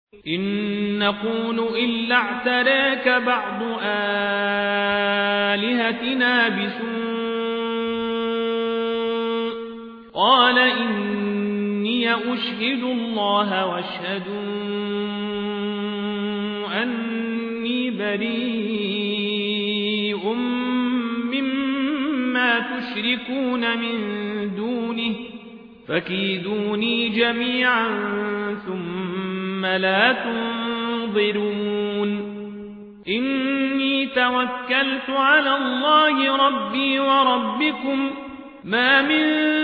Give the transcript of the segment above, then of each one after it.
إن نقول إلا اعتراك بعض آلهتنا بسوء قال إني أشهد الله واشهدوا أني بريء مما تشركون من دونه فكيدوني جميعا ثم لا تنظرون إني توكلت على الله ربي وربكم ما من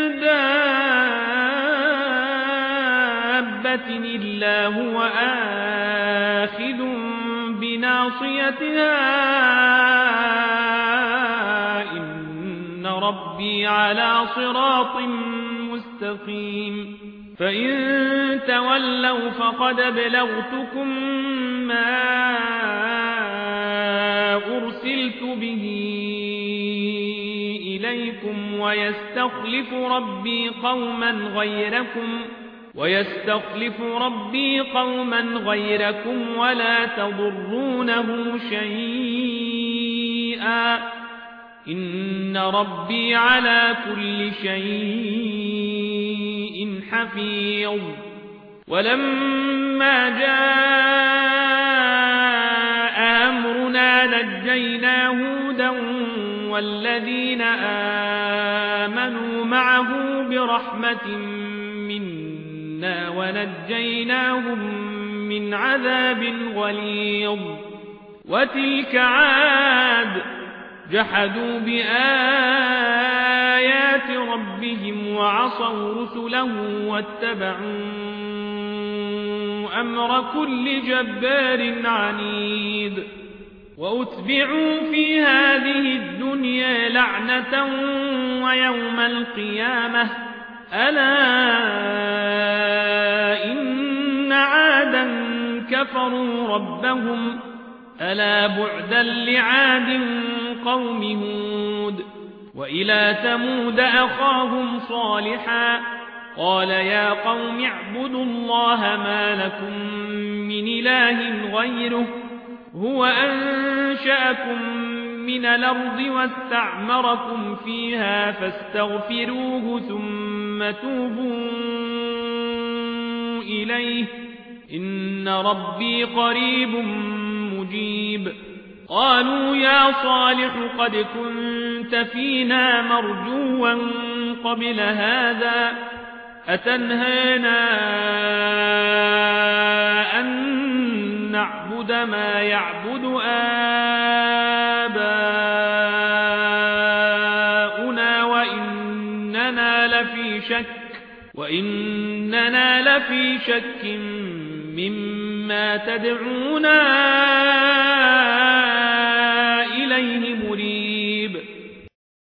دابة إلا هو آخذ بناصيتها إن ربي على صراط مستقيم فإن تولوا فقد بلغتكم ما أرسلت به إليكم ويستخلف ربي قوما غيركم ولا تضرونه شيئا إن ربي على كل شيء حفيظ ولما جاء أمرنا نجينا هودا والذين آمنوا معه برحمة منا ونجيناهم من عذاب غليظ وتلك عاد جحدوا بآيات ربهم وعصوا رسله واتبعوا أمر كل جبار عنيد وأتبعوا في هذه الدنيا لعنة ويوم القيامة ألا إن عادا كفروا ربهم ألا بعدا لعاد قوم هود وإلى ثمود أخاهم صالحا قال يا قوم اعبدوا الله ما لكم من إله غيره هو أنشأكم من الأرض واستعمركم فيها فاستغفروه ثم توبوا إليه إن ربي قريب مجيب قالوا يا صالح قد كنت فينا مرجوا قبل هذا أتنهانا أن نعبد ما يعبد آباؤنا وإننا لفي شك مما تدعونا